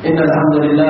إن الحمد لله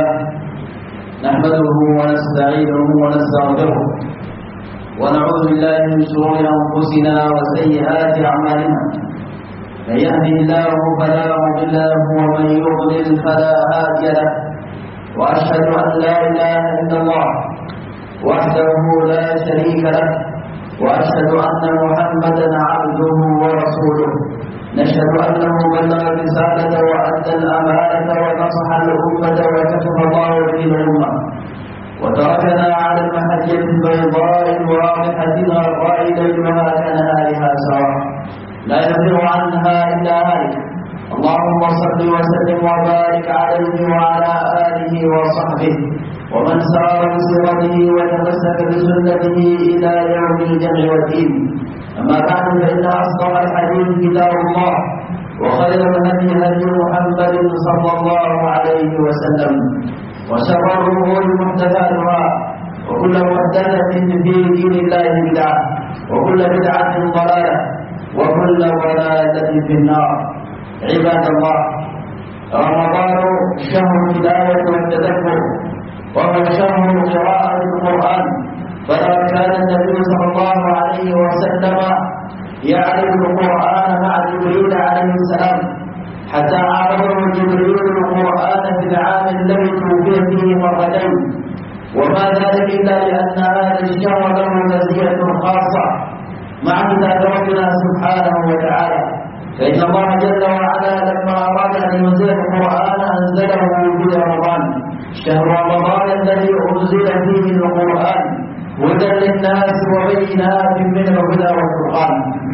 نحمده ونستعينه ونستغفره ونعوذ بالله من شرور أنفسنا وسيئات أعمالنا. من يهده الله فلا مضل له ومن يضلل فلا هادي له، وأشهد أن لا إله إلا الله وحده لا شريك له، وأشهد أن محمدا عبده ورسوله. نشهد أنه بلغ الرسالة وأدى الأمانة ونصح الأمة وكتب الله به الأمة، وتركنا على المحجة البيضاء الواضحة الغراء ليلها كنهارها سواء، لا يزيغ عنها إلا هالك. اللهم صل وسلم وبارك عليه وعلى آله وصحبه ومن سار بسيرته وتمسك بسنته إلى يوم الجمع والدين. أما بعد، فإن أصدق الحديث كتاب الله، وخير الهدي هدي محمد صلى الله عليه وسلم، وشر الأمور محدثاتها، وكل محدثة في دين الله بدعة، وكل بدعة ضلالة، وكل ضلالة في النار. عباد الله، رمضان شهر التلاوة والتدبر، وهو شهر قراءة القرآن. فلقد كان النبي صلى الله عليه وسلم يعرف القرآن مع جبريل عليه السلام، حتى عرضه جبريل القرآن في العام الذي توفي فيه مرتين، وما ذلك إلا لأن هذا الشهر له مزية خاصة مع كتاب ربنا سبحانه وتعالى. فإن الله جل وعلا لما أراد أن ينزل القرآن أنزله في رمضان، شهر رمضان الذي أنزل فيه القرآن هدى للناس وبينات منه الهدى والفرقان.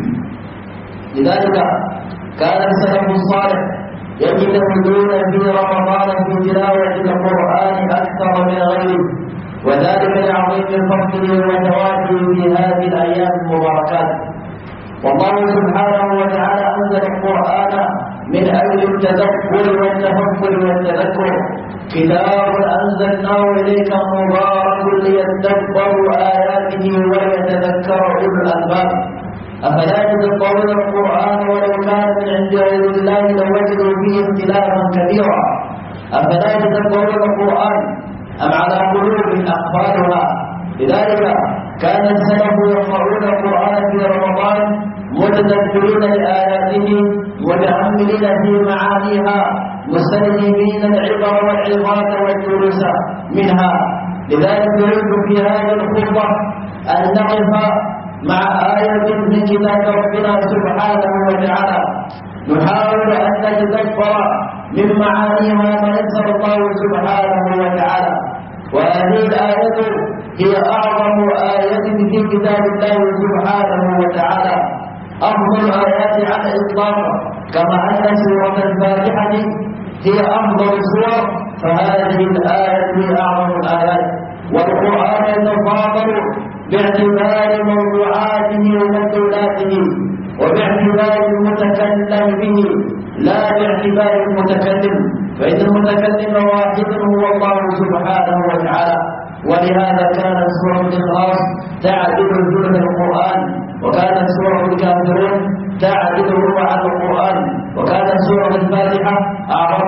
لذلك كان السلف الصالح يجتهدون في رمضان في تلاوة القرآن أكثر من غيره، وذلك لعظيم الفضل والتوافي في هذه الأيام المباركات. والله سبحانه وتعالى أنزل القرآن من أجل التذكر والتفكر والتذكر. كتاب أنزلناه إليك مبارك ليتدبروا آياته وليتذكر أولو الألباب. أفلا يتدبرون القرآن ولو كان من عند غير الله لوجدوا فيه اختلافا كبيرا؟ أفلا يتدبرون القرآن أم على قلوب أقفالها؟ لذلك كان السلف يقرؤون القرآن في رمضان متدبرين لآياته متأملين في معانيها مستلهمين العبر والعظات والدروس منها. لذلك نريد في هذه الخطبة أن نقف مع آية من كتاب ربنا سبحانه وتعالى، نحاول أن نتدبر من معانيها ما يسر الله سبحانه وتعالى. وهذه الآية هي أعظم آية في كتاب الله سبحانه وتعالى، أفضل الآيات على الإطلاق. كما أن سورة الفاتحة هي أفضل السور، فهذه الآية هي أعظم الآيات. والقرآن يتفاضل باعتبار موضوعاته ومدلولاته، وباعتبار المتكلم به لا باعتبار المتكلم، فإن المتكلم واحد هو الله سبحانه وتعالى. ولهذا كانت سورة الإخلاص تعدل ثلث القرآن، وكانت سورة الكافرون تعدل ربع القرآن، وكانت سورة الفاتحة أعظم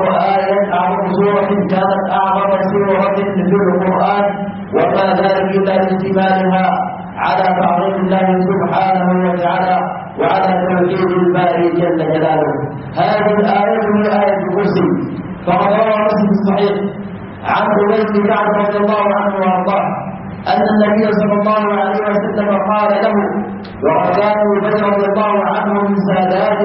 سورة كانت أعظم سورة في القرآن، وما ذلك إلا لاشتمالها على تعظيم الله سبحانه وتعالى وعلى توحيد الباري جل جلاله. هذه الآية هي آية الكرسي. فقد روى مسلم الصحيح عن أبي بن كعب رضي الله عنه وأرضاه أن النبي صلى الله عليه وسلم قال له، وقد كان أبي رضي الله عنه من سادات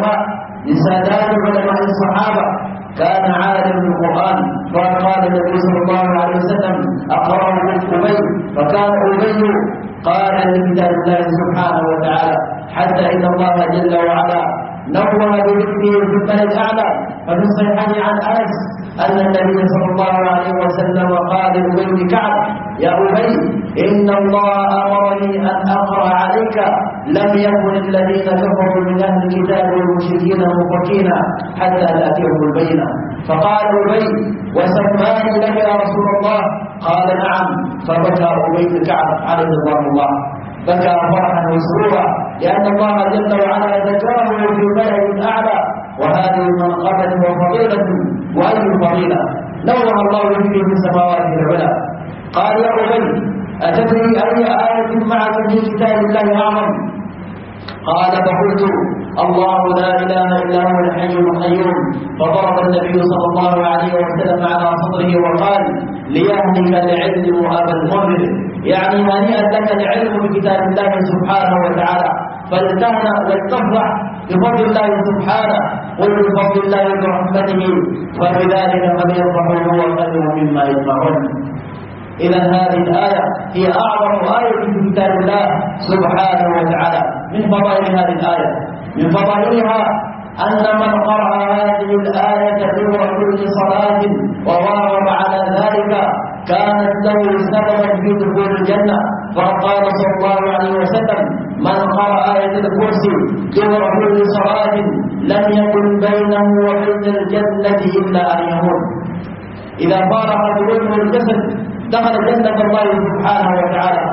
علماء الصحابة، كان عالم بالقرآن، فقال النبي صلى الله عليه وسلم أقرأ أبي، فكان أبي قال لكتاب الله سبحانه وتعالى، حتى إن الله جل وعلا نوه بذكره في الملأ الأعلى. ففي الصحيحين عن أنس أن النبي صلى الله عليه وسلم قال لأبي بن كعب: يا أبي، إن الله أمرني أن أقرأ عليك لم يكن الذين كفروا من أهل الكتاب والمشركين منفكين حتى تأتيهم البينة. فقال أبي: وسماني لك يا رسول الله؟ قال: نعم. فبكى أبي بن كعب عليه رضوان الله، بكى فرحا وسرورا، لأن الله جل وعلا ذكره في الملأ الأعلى، وهذه منقبة وفضيلة. وأي فضيلة؟ نور الله به في السماوات العلى. قال يا أبي أتدري أي آية معك في كتاب الله أعظم؟ قال فقلت الله لا إله إلا هو الحي القيوم. فضرب النبي صلى الله عليه وسلم على صدره وقال ليهنك العلم أبا المنذر، يعني هنيئا لك العلم بكتاب الله سبحانه وتعالى، فلتهنأ ولتفرح بفضل الله سبحانه. قل بفضل الله برحمته فبذلك فليفرحوا هو خير مما يجمعون. إذا هذه الآية هي أعظم آية في كتاب الله سبحانه وتعالى. من فضائل هذه الآية، من فضائلها أن من قرأ هذه الآية دبر كل صلاة وواظب على ذلك كانت له سببا في دخول الجنة. فقال صلى الله عليه وسلم من قرأ آية الكرسي دبر كل صلاة لم يكن بينه وبين الجنة إلا أن يموت. إذا فارق بوجه الجسد دخل جنة الله سبحانه وتعالى.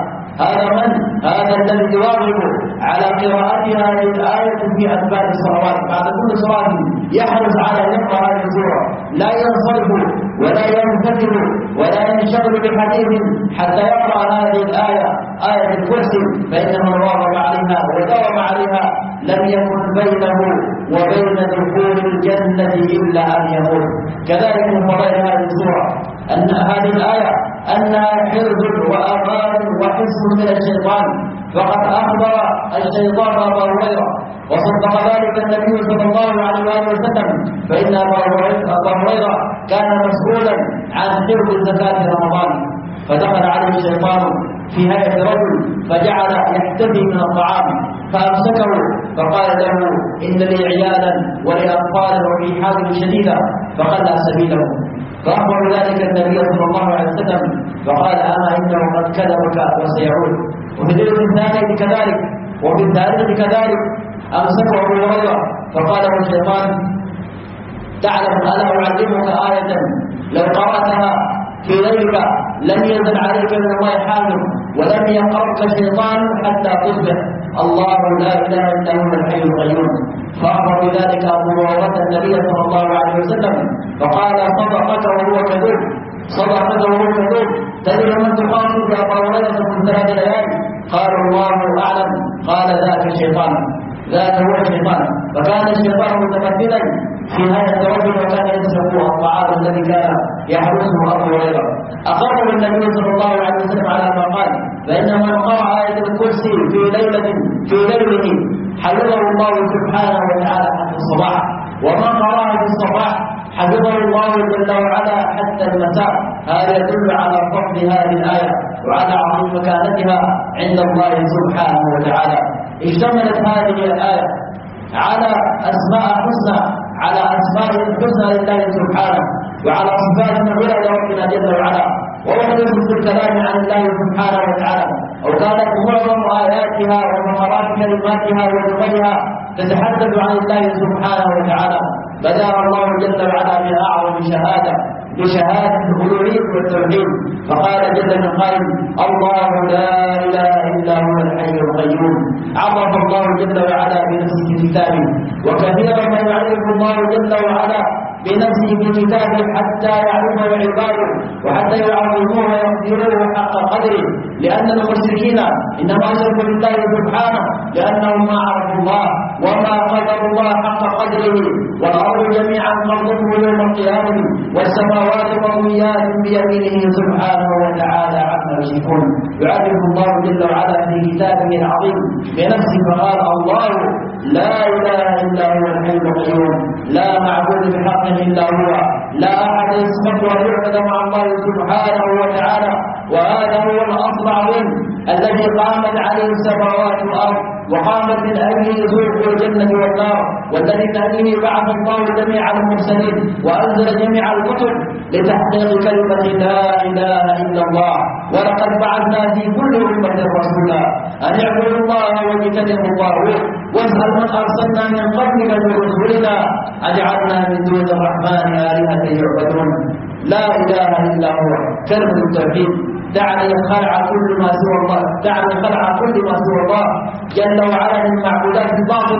هذا الذي يواظب على قراءة هذه الآية في أدبار الصلوات. بعد كل صلاة يحرص على أن يقرأ هذه السورة، لا ينصرف ولا ينفتل ولا ينشغل بحديث حتى يقرأ هذه الآية، آية الكرسي، فإن من واظب عليها وداوم عليها لم يكن بينه وبين دخول الجنة إلا أن يموت. كذلك من فضائل هذه السورة أن هذه الآية أنها حرز وأمان وحصن من الشيطان. فقد أخبر الشيطان أبا هريرة وصدق ذلك النبي صلى الله عليه وسلم، فإن أبا هريرة كان مسؤولا عن حفظ زكاة رمضان، فدخل عليه الشيطان في هيئة رجل فجعل يحتفي من الطعام فأمسكه فقال له إن لي عيالا ولأطفال وفي حاجة شديدة فخلى سبيله. فأخبر ذلك النبي صلى الله عليه وسلم فقال أما إنه قد كذبك وسيعود. وفي الليلة الثانية كذلك وفي الثالثة كذلك أمسكه أبو هريرة فقال له الشيطان تعلم ألا أعلمك آية لو قرأتها في ليلك لم ينزل عليك من الله حاكم ولم يقربك شيطان حتى تصبح الله لا إله إلا هو الحي القيوم. فأخبر بذلك أبو هريرة النبي صلى الله عليه وسلم فقال صدقك وهو كذوب، صدقك وهو كذوب. تدري من تخاطب يا أبا هريرة من 3 ليالي؟ قال الله أعلم. قال ذاك الشيطان، ذاك هو الشيطان. فكان الشيطان متمثلا في هذا الرجل وكان يسرق الطعام الذي كان يحرسه أبو هريرة. أقره النبي صلى الله عليه وسلم على ما قال فإن من قرأ آية الكرسي في ليله حفظه الله سبحانه وتعالى حتى الصباح، ومن قرأها في الصباح حفظه الله جل وعلا حتى المساء. هذا يدل على فضل هذه الآية وعلى عظيم مكانتها عند الله سبحانه وتعالى. اشتملت هذه الآية على أسماء حسنى، على أسماء الحسنى لله سبحانه وعلى صفات العلى لربنا جل وعلا. ووحدث في الكلام عن الله سبحانه وتعالى أو كانت معظم آياتها وثمرات كلماتها وجملها تتحدث عن الله سبحانه وتعالى. بدأ الله جل وعلا بأعظم شهادة بشهادة الألوهية والتوحيد، فقال جل من قائل الله لا إله إلا هو الحي القيوم. عرف الله جل وعلا بنفسه في كتابه، وكثيرا ما يعرف الله جل وعلا بنفسه في كتابه حتى يعرفه عباده وحتى يعظموه ويقدروه حق قدره. لأن المشركين إنما أشركوا بالله سبحانه لأنهم ما عرفوا الله وما قدروا الله حق قدره. والأرض جميعا قبضته يوم القيامة والسماوات مطويات بيمينه سبحانه وتعالى عما يشركون. يعرف الله جل وعلا في كتابه العظيم بنفسه فقال الله لا إله إلا هو الحي القيوم لا معبود بحق إلا هو، لا أحد يسمح ويعبد مع الله سبحانه وتعالى. وهذا هو الأصل العظيم الذي قامت عليه السماوات والأرض وقامت من أجله ذوق الجنة والنار، والذي من أجله بعث الله جميع المرسلين وأنزل جميع الكتب لتحقيق كلمة لا إله إلا الله. ولقد بعثنا في كل أمة رسولا أن اعبدوا الله واجتنبوا الطاغوت واسأل من أرسلنا من قبلك من رسلنا أجعلنا من دون الرحمن آلهة يعبدون. لا إله إلا هو كلمة التوحيد دعني خلع كل ما سوى الله، دعني خلع كل ما سوى الله جل وعلا من المعبودات الباطلة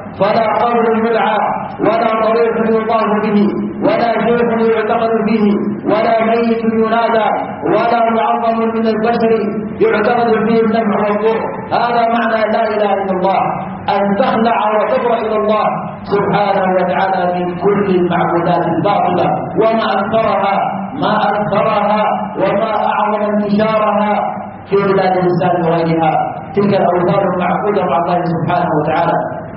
فلا قبر يدعى ولا طريق يطاف به ولا شيخ يعتقد فيه ولا ميت ينادى ولا معظم من البشر يعتقد فيه النفع والضر. هذا معنى لا اله الا الله، ان تخلع وتبرأ الى الله سبحانه وتعالى من كل المعبودات الباطله وما اكثرها وما اعظم انتشارها في بلاد الإسلام وغيرها. تلك الأوثان المعبودة مع الله سبحانه وتعالى،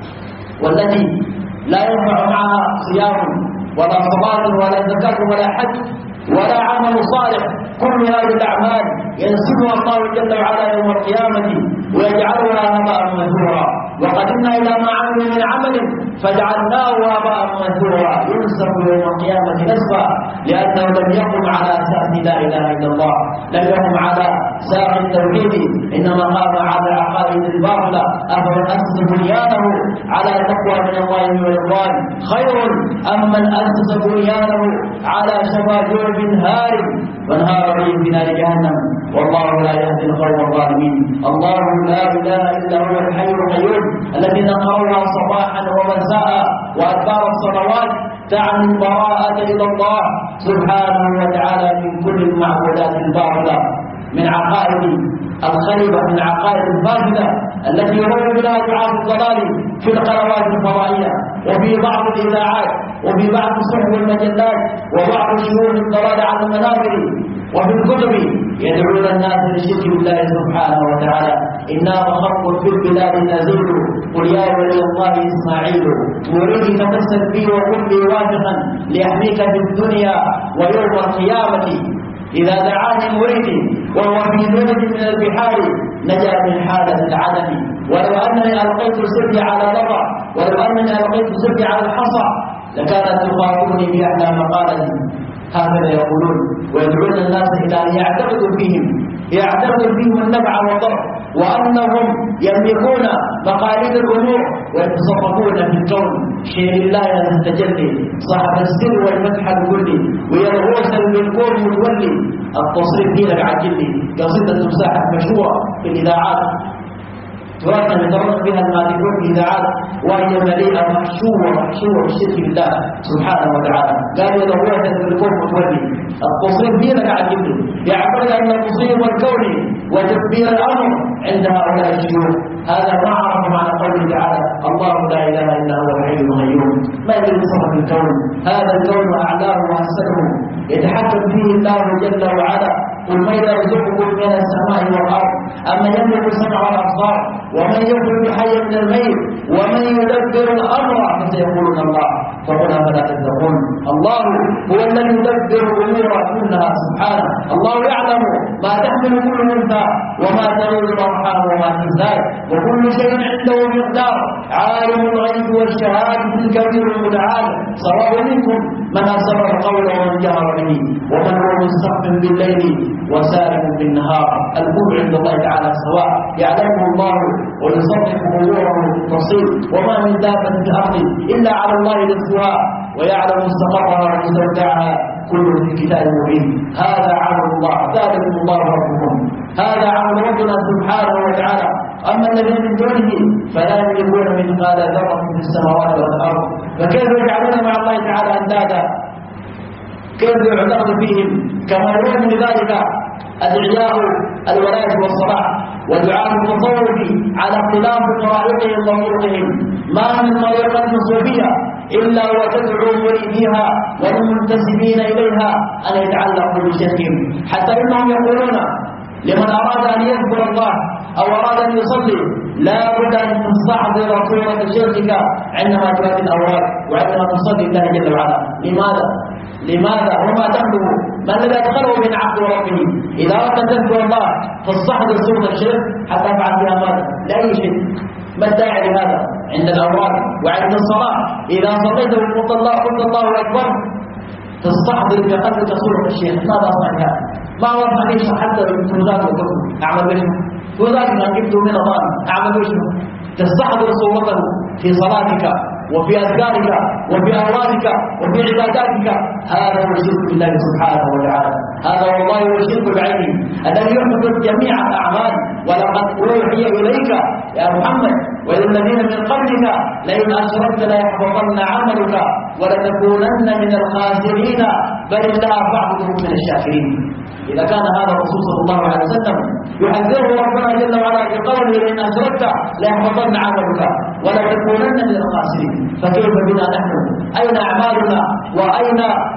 والتي لا ينفع معها صيام ولا صلاة ولا زكاة ولا حج ولا عمل صالح. كل هذه الأعمال ينسبها الله جل وعلا يوم القيامة ويجعلها هباء منثورا. وقدمنا إلى ما عملوا من عمل فجعلناه هباء منثورا، ينسب يوم القيامة نسبا، لأنه لم يقم على أساس لا إله إلا الله، لم يقم على ساق التوحيد، إنما قام على العقائد الباطلة. أفمن أسس بنيانه على تقوى من الله ورضوان خير أم من أسس بنيانه على شفا جرف هار فانهار به في نار جهنم والله لا يهدي القوم الظالمين. الله لا اله الا هو الحي القيوم الذي نقرأها صباحا ومساء وادبار الصلوات تعني البراءة الى الله سبحانه وتعالى من كل المعبودات الباطلة، من عقائد الخلبة، من عقائد الفاسدة التي يروج بها دعاة الضلال في القنوات الفضائية وفي بعض الإذاعات وفي بعض صحف المجلات وبعض شؤون الضلال على المنابر وفي الكتب، يدعون الناس للشرك بالله سبحانه وتعالى. إنا وخط في البلاد نزيد قل يا ولي الله إسماعيل أريد تمسك بي وقل لي واثقا ليحميك في الدنيا ويوم القيامة إذا دعاني مريدي وهو في بلد من البحار نجا من حالة العدم. ولو أنني ألقيت سري على لظى ولو أنني ألقيت سري على الحصى لكانت تخاطبني بأحلى مقالة. هكذا يقولون ويدعون الناس إلى أن يعتقدوا فيهم النفع والضر، وأنهم يملكون مقاليد الأمور ويتصرفون في الكون. شيء الله يتجلي صاحب السر والفتح الكلي ويرغوسا بالكون متولي التصريف دينك عجلي قصيدة تمساحة مشهورة في الإذاعات تراثنا يدرس بها المالكون في الإذاعات وهي مليئة محشوة بالشرك بالله سبحانه وتعالى. قال يدرسها بالكون متولي التصريف دينك عجلي، يعتقد أن التصريف الكوني وتدبير الأمر عند هؤلاء الشيوخ. هذا ما عرف معنى قوله تعالى الله لا اله الا هو الحي القيوم. ما يدري تصرف الكون؟ هذا الكون اعلاه واحسنه يتحكم فيه الله جل وعلا. قل من يرزقكم من السماء والارض اما يملك السمع والابصار ومن يخرج الحي من الميت ومن يدبر الامر فسيقولون الله فقل افلا تتقون. الله هو الذي يدبر الامور كلها سبحانه. الله يعلم ما تحمل كل انثى وما تغير الارحام وما تزداد وكل شيء عنده مقدار. عالم الغيب والشهاده الكبير المتعال سواء منكم من اسر القول ومن جهر به ومن هو مستخف بالليل وسارق بالنهار. الكل عند الله تعالى سواء يعلمه الله ويصرف اموره بالتفصيل. وما من دابه في الارض الا على الله رزقها ويعلم مستقرها ومستودعها كل في كتاب مبين. هذا عمل الله ذلكم الله ربكم، هذا عمل ربنا سبحانه وتعالى. اما الذين من دونه فلا يملكون مثقال ذره في السماوات والارض. فكيف يجعلون مع الله تعالى اندادا؟ كيف يعتقد فيهم؟ كما يرون من ذلك ادعياء الولايه والصلاح ودعاء التصوف على اختلاف طرائقهم وطرقهم. ما من طريقه صوفيه الا وتدعو مريديها والمنتسبين اليها ان يتعلقوا بشركهم، حتى انهم يقولون لمن اراد ان يذكر الله او اراد ان يصلي لا بد ان تستحضر صوره شركك عندما تؤدي الاوراق وعندما تصلي الله جل وعلا. لماذا وما تخلو ما الذي ادخله من عبد ربه؟ اذا اردت ان تذكر الله فاستحضر صوره الشرك حتى تفعل بها ماذا؟ لاي شيء. ما الداعي لهذا؟ عند الاوراق وعند الصلاه اذا صليت وقلت الله اكبر تستحضر في قلبك صوره الشيخ. ماذا اصنع بها؟ ما وضع ليش حتى بالفوزات والكتب اعمل بشر فوزات ما جبته من الله اعمل بشر. تستحضر صورته في صلاتك وفي اذكارك وفي اورادك وفي عباداتك. هذا هو الشرك بالله سبحانه وتعالى. هذا والله هو الشرك بعينه الذي يحبط جميع الاعمال. ولقد اوحي اليك يا محمد وإلى الذين من قبلك لئن أشركت ليحبطن عملك ولتكونن من الخاسرين بل الله فاعبده من الشاكرين. إذا كان هذا الرسول صلى الله عليه وسلم يحذره ربنا جل وعلا بقوله لئن أشركت ليحبطن عملك ولتكونن من الخاسرين، فكيف بنا نحن؟ أين أعمالنا؟ وأين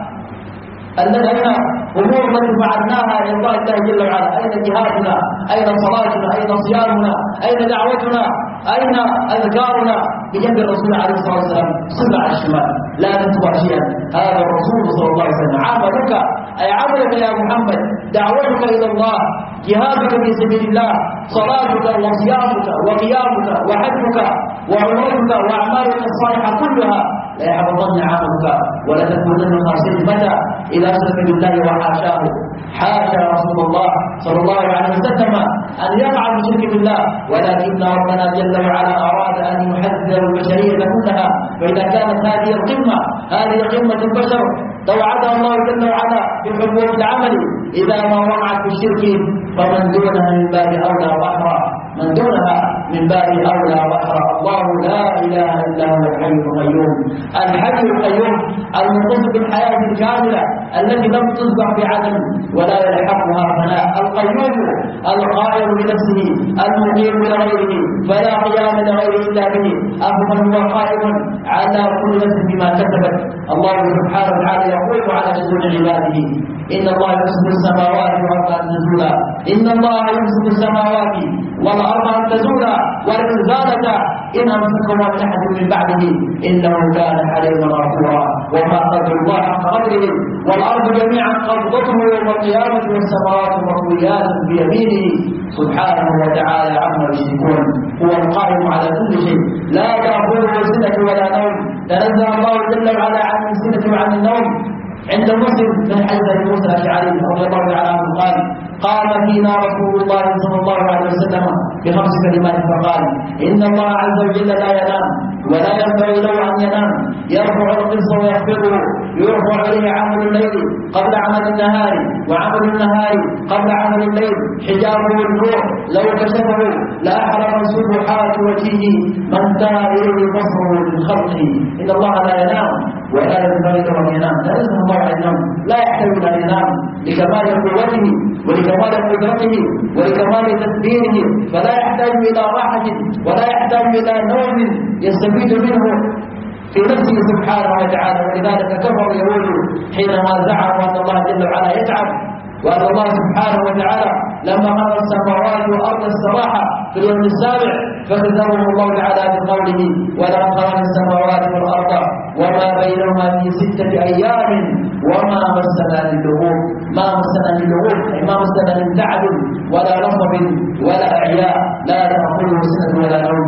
أين أمور التي فعلناها لله جل وعلا؟ أين جهادنا؟ أين صلاتنا؟ أين صيامنا؟ أين دعوتنا؟ أين أذكارنا بجنب الرسول عليه الصلاة والسلام؟ صل على الشمال لا تتبع شيئا. هذا الرسول صلى الله عليه وسلم عملك أي عملك يا محمد، دعوتك إلى الله، جهادك في سبيل الله، صلاتك وصيامك وقيامك وحجك وعمرتك وأعمالك الصالحة كلها لا يحبطن عملك ولا تكونن خاسرين. متى؟ إذا أشرك بالله وحاشاه. حاشا رسول الله صلى الله عليه وسلم أن يقع بشرك بالله، ولكن ربنا جل وعلا أراد أن يحذر البشرية كلها. فإذا كانت هذه القمة، هذه قمة البشر توعدها الله جل وعلا بحبوب العمل، إذا ما وقعت في الشرك فمن دونها من باب أولى وأحرى، من دونها من باب أولى وأحرى. الله لا إله إلا هو الحي القيوم، الحي القيوم المتصف بالحياة الكاملة التي لم تسبق بعدم ولا يلحقها فناء، القيوم القائم بنفسه المقيم لغيره فلا قيام لغيره إلا به، أفمن هو قائم على كل نفس بما كسبت. الله سبحانه وتعالى يقول على شؤون عباده إن الله يمسك السماوات والأرض أن تزولا، إن الله يمسك السماوات والأرض أن تزولا ولئن زالتا إن أمسكهما من أحد من بعده إنه كان حليما غفورا. وما قدر الله حق قدره والأرض جميعا قبضته يوم القيامة والسماوات مطويات بيمينه سبحانه وتعالى عما يشركون. هو القائم على كل شيء لا تأخذه سنة ولا نوم، تنزه الله جل وعلا عن السنة وعن النوم. عند مسلم من حديث ابي موسى الاشعري رضي الله تعالى عنه قال: قام فينا رسول الله صلى الله عليه وسلم بخمس كلمات فقال: ان الله عز وجل لا ينام ولا ينبغي له ان ينام، يرفع القسط ويخفضه، يرفع اليه عمل الليل قبل عمل النهار، وعمل النهار قبل عمل الليل، حجابه النور لو كشفه لاحرق سبحات وجهه ما انتهى اليه بصره من خلقه. ان الله لا ينام ولا ينبغي له ان ينام، لا يزن الله عن النوم، لا يحتاج الى ان ينام لكمال قوته ولكمال قدرته ولكمال تدبيره، فلا يحتاج الى راحه ولا يحتاج الى نوم يستفيد منه في نفسه سبحانه وتعالى. ولذلك كفر اليهود حينما زعموا ان الله جل وعلا يتعب، وأن الله سبحانه وتعالى لما خلق السماوات والأرض الصراحة في اليوم السابع فكذبهم الله تعالى بقوله: ولقد خلقنا السماوات والأرض وما بينهما في 6 أيام وما مسنا من لغوب. ما مسنا من لغوب أي ما مسنا من تعب ولا نصب ولا إعياء، لا تأخذه سنة ولا نوم،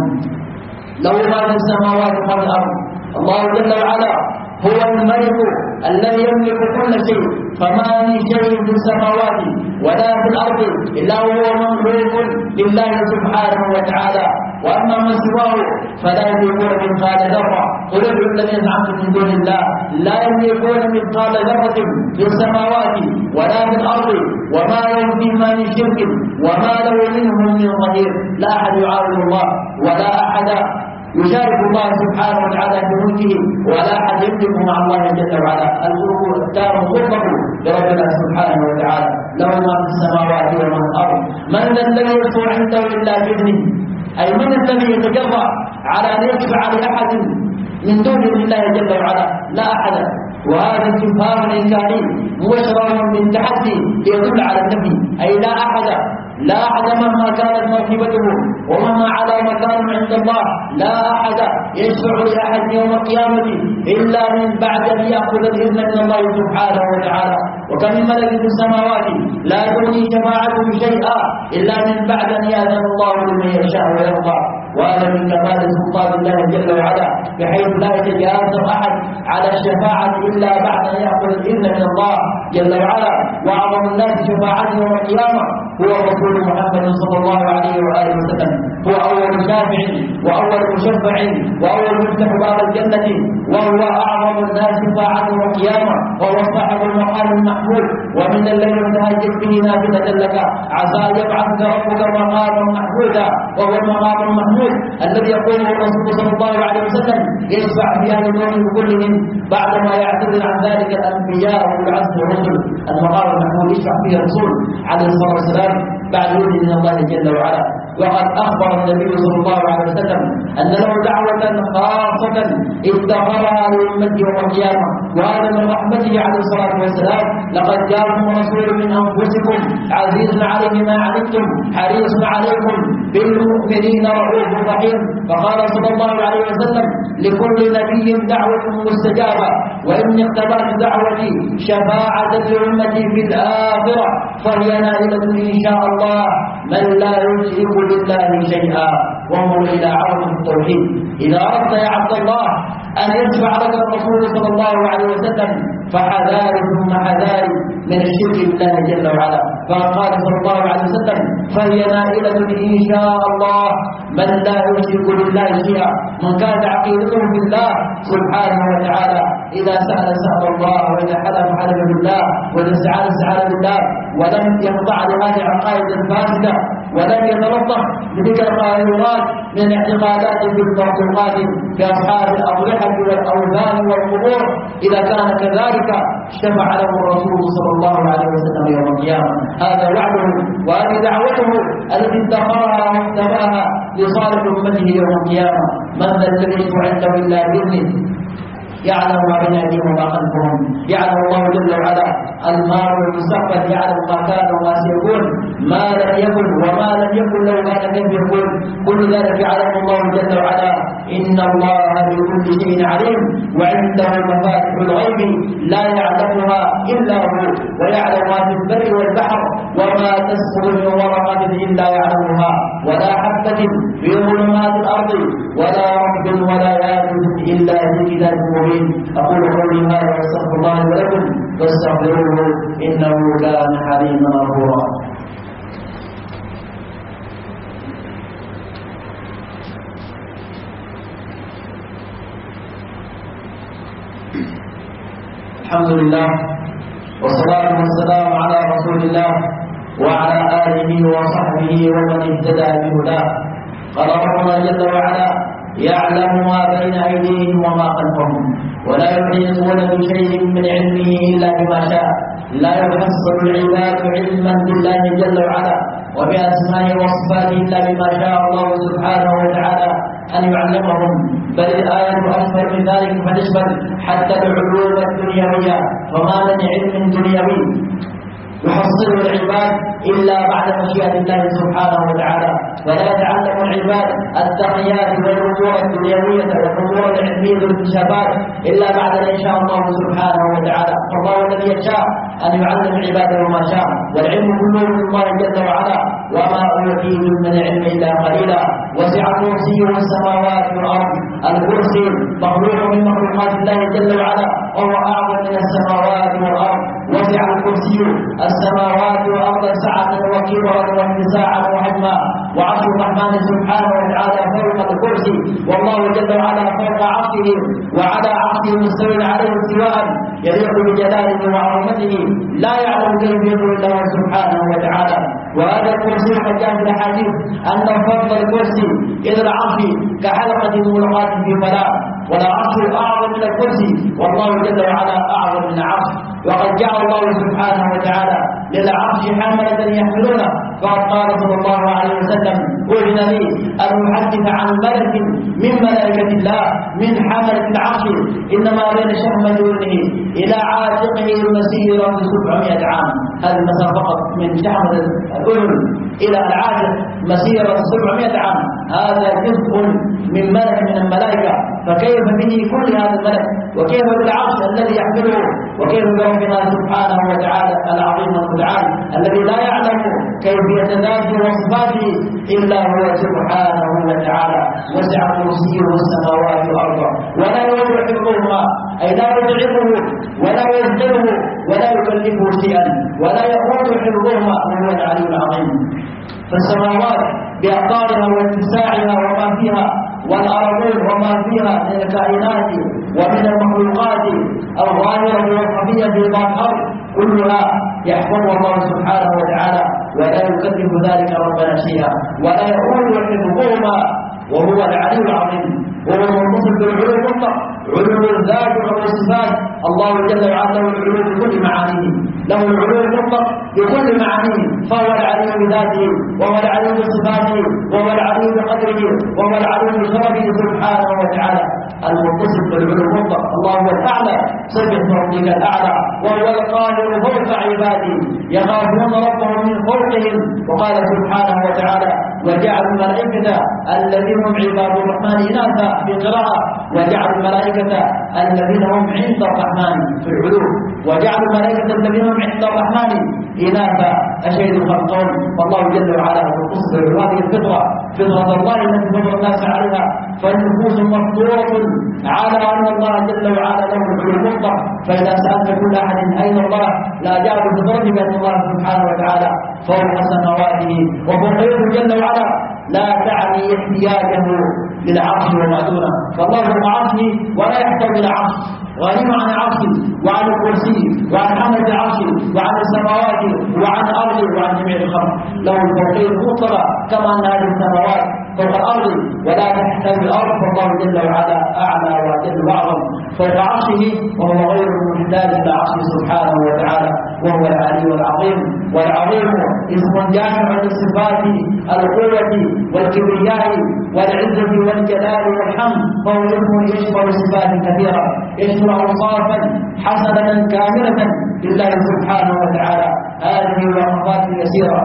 له ما في السماوات وما في الأرض. الله جل وعلا هو الملك الذي يملك كل شيء، فما من شيء في السماوات ولا في الأرض إلا هو مملوك لله سبحانه وتعالى. وأما من سواه فلا يملكون مثقال ذرة. قل ادعوا الذين زعمتم من دون الله لا يملكون مثقال ذرة في السماوات ولا في الأرض وما لهم فيهما من شرك وما له منهم من ظهير. لا أحد يعارض الله ولا أحد يشارك الله سبحانه وتعالى في ملكه ولا أحد يملك مع الله جل وعلا. الملك الدار مطلق لربنا سبحانه وتعالى، له ما في السماوات وما في الأرض. من الذي يشفع عنده إلا بإذنه؟ أي من الذي يتجرأ على أن يشفع لأحد من دون الله جل وعلا؟ لا أحد. وهذا استفهام إنكاري مباشر من تحدي يدل على النفي، أي لا أحد، لا أحد مهما كانت موهبته ومهما على مكان عند الله، لا أحد يشفع لأحد يوم القيامة إلا من بعد أن يأخذ الإذن من الله سبحانه وتعالى. وكم من ملك في السماوات لا تغني شفاعتهم شيئا إلا من بعد أن يأذن الله لمن يشاء ويرضى. وهذا من كمال سلطان الله جل وعلا، بحيث لا يتجاوز أحد على الشفاعة إلا بعد أن يأخذ الإذن من الله جل وعلا. وأعظم الناس شفاعة يوم القيامة هو الرسول محمد صلى الله عليه وآله وسلم، هو أول شافع وأول مشفع وأول مفتح باب الجنة، وهو أعظم الناس شفاعة يوم القيامة، وهو صاحب المقام المحمود. ومن الليل تهجد به نافلة لك عسى أن يبعثك ربك مقاما محمودا، وهو المقام المحمود الموعد الذي يقوله الرسول صلى الله عليه وسلم يشفع في هذا الموعد كلهم بعدما يعتذر عن ذلك الأنبياء والعز والرسل. المقام المحمود يشفع فيه الرسول عليه الصلاة والسلام بعد وجه من الله جل وعلا. وقد أخبر النبي صلى الله عليه وسلم أن له دعوة خاصة ادخرها لأمته يوم القيامة، وهذا من رحمته عليه الصلاة والسلام. لقد جاءكم رسول من أنفسكم عزيز عليه ما عنتم حريص عليكم بالمؤمنين رؤوف رحيم. فقال صلى الله عليه وسلم لكل نبي دعوة مستجابة، وإني اختبأت دعوتي شفاعة لأمتي في الآخرة فهي نائلة إن شاء الله من لا يشرك بالله شيئا. وانظر إلى عظمة التوحيد. إذا أردت يا عبد الله أن يشفع لك الرسول صلى الله عليه وسلم فحذار ثم حذار من الشرك بالله جل وعلا. فقال صلى الله عليه وسلم فهي نائلة إن شاء الله من لا يشرك بالله شيئا. من كانت عقيدته بالله سبحانه وتعالى إذا سأل سأل الله، وإذا حلف حلف بالله، وإذا استعان استعان بالله، ولم يخضع لهذه العقائد الفاسدة، ولم يتلطف بتلك القائلات من الاعتقادات في المخلوقات كأصحاب الأضرحة والأوثان والقبور. إذا كان كذلك شفع له الرسول صلى الله عليه وسلم يوم القيامة. هذا وعده وهذه دعوته التي ادخرها واختباها لصالح أمته يوم القيامة. من ذا الذي يشفع عنده إلا بإذنه يعلم ما بين أيديهم وما خلفهم. يعلم الله جل وعلا الماضي والمستقبل، يعلم ما كان وما سيكون، ما لم يكن وما لم يكن لو كان كيف يكون. كل ذلك يعلم الله جل وعلا. إن الله بكل شيء عليم، وعنده مفاتح الغيب لا يعلمها إلا هو، ويعلم ما في البر والبحر، وما تسقط من ورقة إلا يعلمها، ولا حبة في ظلمات الأرض ولا رطب ولا يابس إلا في كتاب مبين. أقول قولي هذا واستغفر الله ولكم فاستغفروه إنه كان حليما غفورا. الحمد لله والصلاة والسلام على رسول الله وعلى آله وصحبه ومن اهتدى بهداه. قال ربنا جل وعلا يعلم ما بين أيديهم وما خلفهم ولا يحيطون بشيء من علمه إلا بما شاء. لا يحصل العباد علما بالله جل وعلا وبأسمائه وصفاته إلا بما شاء الله سبحانه وتعالى أن يعلمهم. بل الآية أكثر من ذلك فتشمل حتى العلوم الدنيوية. فما من علم دنيوي يحصله العباد إلا بعد مشيئة الله سبحانه وتعالى. ولا يتعلم العباد التقنيات والأمور الدنيوية والأمور العلمية والاكتشافات إلا بعد أن يشاء الله سبحانه وتعالى. فالله الذي يشاء أن يعلم عباده ما شاء، والعلم كله من الله جل وعلا. وما أوتيتم من العلم إلا قليلا. وسع كرسيه السماوات والأرض. الكرسي مخلوق من مخلوقات الله جل وعلا، وهو أعظم من السماوات والأرض. وسع الكرسي السماوات والأرض سعة وكبرا واتساعا وحجما. وعرش الرحمن سبحانه وتعالى فوق الكرسي، والله جل وعلا فوق عرشه، وعلى عرشه مستوٍ عليه استواء يليق بجلاله وعظمته لا يعلم كيفيته الا هو سبحانه وتعالى. وهذا الكرسي قد جاء في الاحاديث ان فضل الكرسي الى العرش كحلقه ملقاه في فلاة، والعرش اعظم من الكرسي، والله جل وعلا اعظم من العرش. وقد جعل الله سبحانه وتعالى للعرش حملة يحملونه. فقد قال صلى الله عليه وسلم أذن لي أن أحدث عن ملك من ملائكة الله من حملة العرش إنما بين شحمة أذنه إلى عاتقه مسيرة 700 عام. هذه المسافة فقط من شحمة الأذن إلى العاتق مسيرة 700 عام. هذا جزء من ملك من الملائكة، فكيف به كل هذا الملك؟ وكيف بالعرش الذي يحمله؟ وكيف بربنا سبحانه وتعالى العظيم المتعال الذي لا يعلم كيفية ذاته وصفاته إلا هو سبحانه وتعالى. وسع كرسيه السماوات والأرض ولا يؤوده حفظهما، أي لا يضعفه ولا يزدره ولا يكلفه شيئا ولا يؤوده حفظهما، وهو العلي العظيم. فالسماوات بأقطارها واتساعها وما فيها، والأرضين وما فيها من الكائنات ومن المخلوقات الظاهرة والخفية في الأرض كلها يحفظها الله سبحانه وتعالى، ولا يكلف ذلك ربنا شيئا ولا يؤول حفظهما وهو العلي العظيم، وهو المتصف بالعلو المطلق، علو الذات وعلو الصفات. الله جل وعلا له العلو بكل معانيه، له العلو المطلق بكل معانيه، فهو العلي بذاته، وهو العلي بصفاته، وهو العلي بقدره، وهو العلي بشرفه سبحانه وتعالى، المتصف بالعلو المطلق. الله هو الاعلى، سبح ربك الاعلى، وهو القاهر فوق عباده يخافون ربهم من فوقهم. وقال سبحانه وتعالى: وجعلوا الملائكة الذين هم عباد الرحمن إناثا في قراءة، وجعلوا الملائكة الذين هم عند الرحمن في العلو، وجعلوا الملائكة الذين هم عند الرحمن إناثا أشهدوا خلقهم. والله جل وعلا يخص هذه الفطرة، فطرة الله التي فطر الناس عليها، فالنفوس مفطورة على أن الله جل وعلا له العلو المطلق. فإذا سألت كل أحد أين الله، لا جعل بفطرته بأن الله سبحانه وتعالى فوق سماواته وفوقه جل وعلا، لا تعني احتياجه للعرش وما دونه، فالله فوق عرشه ولا يحتاج إلى عرش، غني عن عرشه وعن الكرسي وعن حمد عرشه وعن السماوات وعن أرضه وعن جميع الخلق، له الفوقية المطلقة كما أن هذه السماوات فوق الأرض ولا تحتاج الأرض، فالله جل وعلا أعلى وجل وأعظم فوق عرشه، وهو غير محتاج إلى عرشه سبحانه وتعالى، وهو العلي العظيم. والعظيم اسم جامع لصفات القوة والكبرياء والعزة والجلال والحمد، فهو اسم يشمل صفات كثيرة، يشمل أوصافا حسنة كاملة لله سبحانه وتعالى. هذه وقفات يسيرة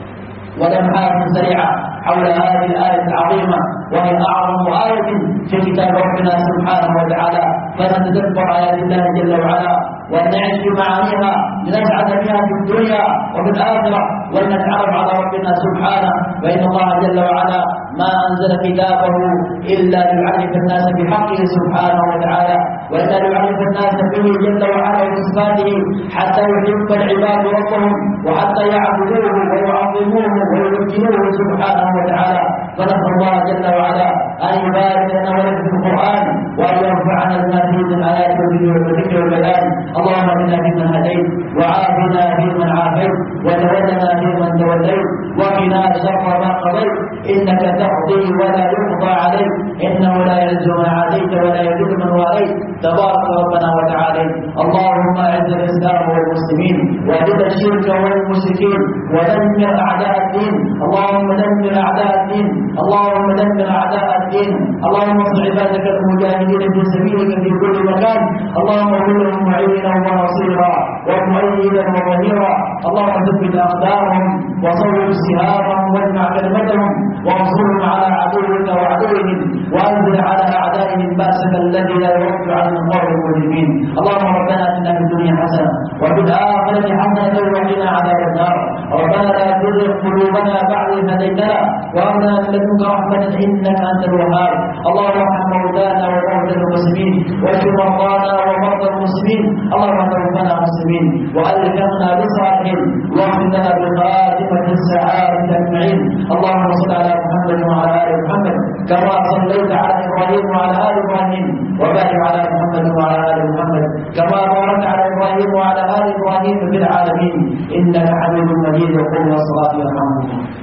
ولمحات سريعة حول هذه الآية العظيمة، وهي أعظم آية في كتاب ربنا سبحانه وتعالى، فنتدبر آيات الله جل وعلا ونعيش بمعانيها لنسعد بها في الدنيا وفي الآخرة، ولنتعرف على ربنا سبحانه. فإن الله جل وعلا ما أنزل كتابه إلا ليعرف الناس بحقه سبحانه وتعالى، وإلا ليعرف الناس به جل وعلا وبصفاته، حتى يحب العباد ربهم وحتى يعبدوه ويعظموه ويمجدوه سبحانه وتعالى. فنسأل الله جل وعلا أن يبارك لنا ولكم في القرآن، وأن يرفعنا بما فيه من آيات والذكر والبيان. اللهم اهدنا فيمن هديت، وعافنا فيمن عافيت، وتولنا فيمن توليت، وقنا شر ما قضيت، إنك تقضي ولا يقضى عليك، إنه لا يعز من عاديت ولا يذل من واليت، تبارك ربنا وتعالى. اللهم أعز الإسلام والمسلمين، وأذل الشرك والمشركين، ودمر أعداء الدين. اللهم دمر أعداء الدين، اللهم دمر أعداء الدين. اللهم انصر عبادك المجاهدين في سبيلك في كل مكان. اللهم كن لهم معينا ونصيرا ومؤيدا وظهيرا. اللهم ثبت أقدامهم وصوب سهامهم واجمع كلمتهم، وانصرهم على عدوك وعدوهم، وأنزل على أعدائهم بأسك الذي لا يرد عن القوم المجرمين. اللهم ربنا آتنا في الدنيا حسنة وفي الآخرة حسنة وقنا عذاب النار. ربنا لا تزغ قلوبنا بعد إذ هديتنا وهب لنا من لدنك رحمة إنك أنت الوهاب. اللهم ارحم موتانا وموتى المسلمين، واشف مرضانا ومرضى المسلمين. اللهم توفنا مسلمين وألحقنا بصالحين، واغفر لنا بخاتمة السعادة أجمعين. اللهم صل على محمد وعلى آل محمد كما صليت على إبراهيم وعلى آل إبراهيم، وبارك على محمد وعلى آل محمد كما باركت على إبراهيم وعلى آل إبراهيم في العالمين إنك حميد مجيد. وقم الصلاة والحمد لله.